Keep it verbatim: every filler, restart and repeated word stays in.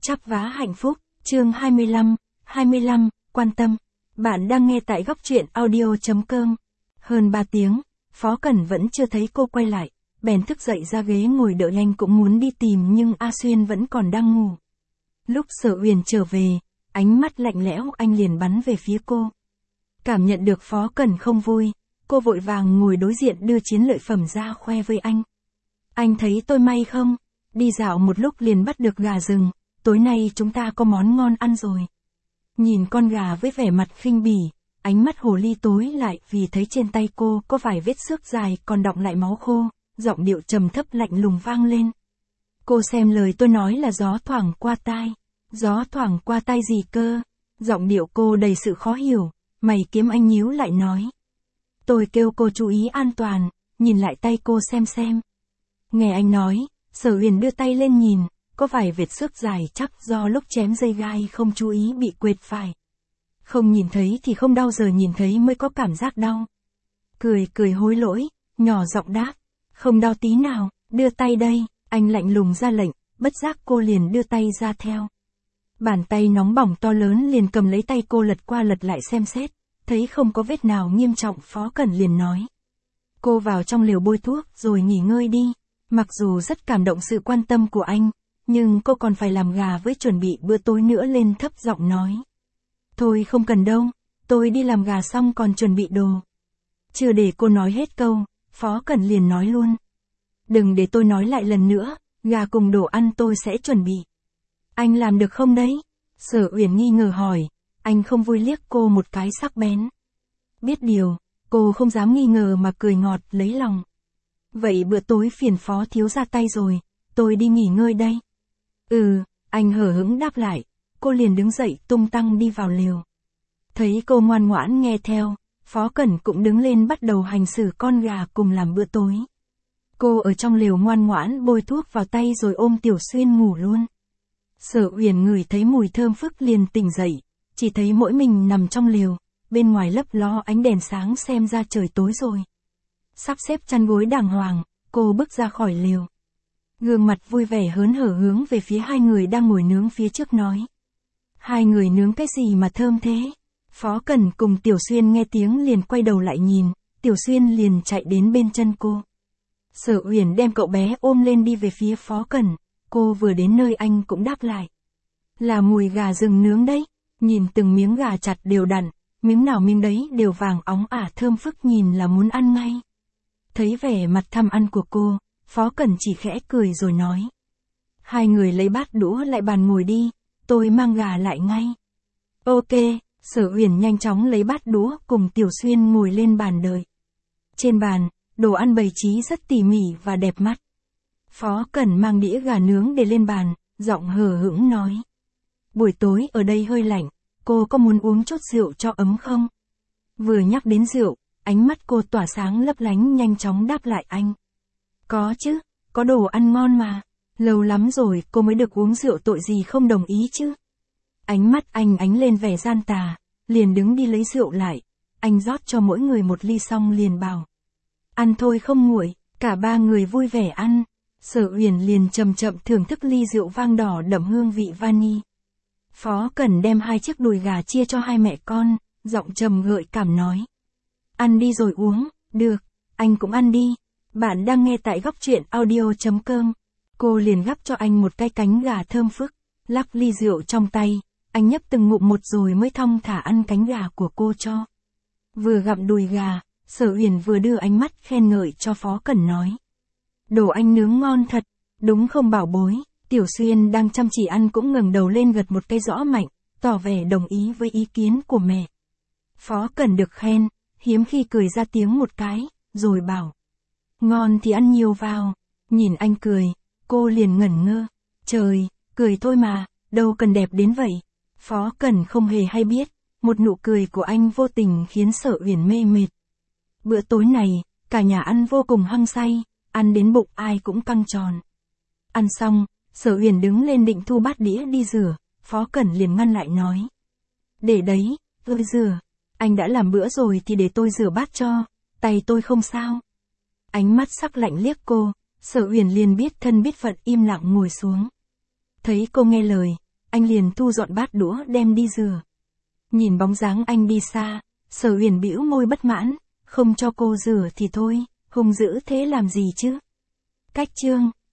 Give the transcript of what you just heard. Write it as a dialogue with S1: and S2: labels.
S1: Chắp vá hạnh phúc, chương hai mươi lăm, hai mươi lăm, quan tâm. Bạn đang nghe tại góc truyện audio.com. Hơn ba tiếng, Phó Cẩn vẫn chưa thấy cô quay lại, bèn thức dậy ra ghế ngồi đợi anh cũng muốn đi tìm nhưng A Xuyên vẫn còn đang ngủ. Lúc Sở Uyển trở về, ánh mắt lạnh lẽo anh liền bắn về phía cô. Cảm nhận được Phó Cẩn không vui, cô vội vàng ngồi đối diện đưa chiến lợi phẩm ra khoe với anh. Anh thấy tôi may không? Đi dạo một lúc liền bắt được gà rừng, tối nay chúng ta có món ngon ăn rồi. Nhìn con gà với vẻ mặt khinh bỉ, ánh mắt hồ ly tối lại vì thấy trên tay cô có vài vết xước dài còn đọng lại máu khô, giọng điệu trầm thấp lạnh lùng vang lên. Cô xem lời tôi nói là gió thoảng qua tai. Gió thoảng qua tai gì cơ? Giọng điệu cô đầy sự khó hiểu, mày kiếm anh nhíu lại nói. Tôi kêu cô chú ý an toàn, nhìn lại tay cô xem xem. Nghe anh nói, Sở Uyển đưa tay lên nhìn, có vài vệt xước dài chắc do lúc chém dây gai không chú ý bị quệt phải. Không nhìn thấy thì không đau, giờ nhìn thấy mới có cảm giác đau. Cười cười hối lỗi, nhỏ giọng đáp, không đau tí nào, đưa tay đây, anh lạnh lùng ra lệnh, bất giác cô liền đưa tay ra theo. Bàn tay nóng bỏng to lớn liền cầm lấy tay cô lật qua lật lại xem xét, thấy không có vết nào nghiêm trọng, Phó Cẩn liền nói. Cô vào trong lều bôi thuốc rồi nghỉ ngơi đi. Mặc dù rất cảm động sự quan tâm của anh, nhưng cô còn phải làm gà với chuẩn bị bữa tối nữa, lên thấp giọng nói. Thôi không cần đâu, tôi đi làm gà xong còn chuẩn bị đồ. Chưa để cô nói hết câu, Phó Cẩn liền nói luôn. Đừng để tôi nói lại lần nữa, gà cùng đồ ăn tôi sẽ chuẩn bị. Anh làm được không đấy? Sở Uyển nghi ngờ hỏi, anh không vui liếc cô một cái sắc bén. Biết điều, cô không dám nghi ngờ mà cười ngọt lấy lòng. Vậy bữa tối phiền Phó thiếu ra tay rồi, tôi đi nghỉ ngơi đây. Ừ, anh hờ hững đáp lại, cô liền đứng dậy tung tăng đi vào lều. Thấy cô ngoan ngoãn nghe theo, Phó Cẩn cũng đứng lên bắt đầu hành xử con gà cùng làm bữa tối. Cô ở trong lều ngoan ngoãn bôi thuốc vào tay rồi ôm Tiểu Xuyên ngủ luôn. Sở Uyển ngửi thấy mùi thơm phức liền tỉnh dậy, chỉ thấy mỗi mình nằm trong lều, bên ngoài lấp ló ánh đèn sáng xem ra trời tối rồi. Sắp xếp chăn gối đàng hoàng, cô bước ra khỏi lều. Gương mặt vui vẻ hớn hở hướng về phía hai người đang ngồi nướng phía trước nói. Hai người nướng cái gì mà thơm thế? Phó Cẩn cùng Tiểu Xuyên nghe tiếng liền quay đầu lại nhìn, Tiểu Xuyên liền chạy đến bên chân cô. Sở Uyển đem cậu bé ôm lên đi về phía Phó Cẩn, cô vừa đến nơi anh cũng đáp lại. Là mùi gà rừng nướng đấy, nhìn từng miếng gà chặt đều đặn, miếng nào miếng đấy đều vàng óng ả thơm phức nhìn là muốn ăn ngay. Thấy vẻ mặt tham ăn của cô, Phó Cẩn chỉ khẽ cười rồi nói. Hai người lấy bát đũa lại bàn ngồi đi, tôi mang gà lại ngay. Ok, Sở Uyển nhanh chóng lấy bát đũa cùng Tiểu Xuyên ngồi lên bàn đợi. Trên bàn, đồ ăn bày trí rất tỉ mỉ và đẹp mắt. Phó Cẩn mang đĩa gà nướng để lên bàn, giọng hờ hững nói. Buổi tối ở đây hơi lạnh, cô có muốn uống chút rượu cho ấm không? Vừa nhắc đến rượu, ánh mắt cô tỏa sáng lấp lánh nhanh chóng đáp lại anh. Có chứ, có đồ ăn ngon mà. Lâu lắm rồi cô mới được uống rượu, tội gì không đồng ý chứ. Ánh mắt anh ánh lên vẻ gian tà, liền đứng đi lấy rượu lại. Anh rót cho mỗi người một ly xong liền bảo. Ăn thôi không nguội, cả ba người vui vẻ ăn. Sở Uyển liền chậm chậm thưởng thức ly rượu vang đỏ đậm hương vị vani. Phó Cẩn đem hai chiếc đùi gà chia cho hai mẹ con, giọng trầm gợi cảm nói. Ăn đi rồi uống, được, anh cũng ăn đi. Bạn đang nghe tại góc truyện audio.com. Cô liền gắp cho anh một cái cánh gà thơm phức, lắc ly rượu trong tay, anh nhấp từng ngụm một rồi mới thong thả ăn cánh gà của cô cho. Vừa gặm đùi gà, Sở Uyển vừa đưa ánh mắt khen ngợi cho Phó Cẩn nói. Đồ anh nướng ngon thật, đúng không bảo bối? Tiểu Xuyên đang chăm chỉ ăn cũng ngẩng đầu lên gật một cái rõ mạnh, tỏ vẻ đồng ý với ý kiến của mẹ. Phó Cẩn được khen, hiếm khi cười ra tiếng một cái, rồi bảo. Ngon thì ăn nhiều vào. Nhìn anh cười, cô liền ngẩn ngơ. Trời, cười thôi mà, đâu cần đẹp đến vậy. Phó Cẩn không hề hay biết, một nụ cười của anh vô tình khiến Sở Uyển mê mệt. Bữa tối này, cả nhà ăn vô cùng hăng say, ăn đến bụng ai cũng căng tròn. Ăn xong, Sở Uyển đứng lên định thu bát đĩa đi rửa, Phó Cẩn liền ngăn lại nói. Để đấy, tôi rửa. Anh đã làm bữa rồi thì để tôi rửa bát cho, tay tôi không sao. Ánh mắt sắc lạnh liếc cô, Sở Uyển liền biết thân biết phận im lặng ngồi xuống. Thấy cô nghe lời, anh liền thu dọn bát đũa đem đi rửa. Nhìn bóng dáng anh đi xa, Sở Huyền bĩu môi bất mãn, không cho cô rửa thì thôi, hung dữ thế làm gì chứ? Cách chương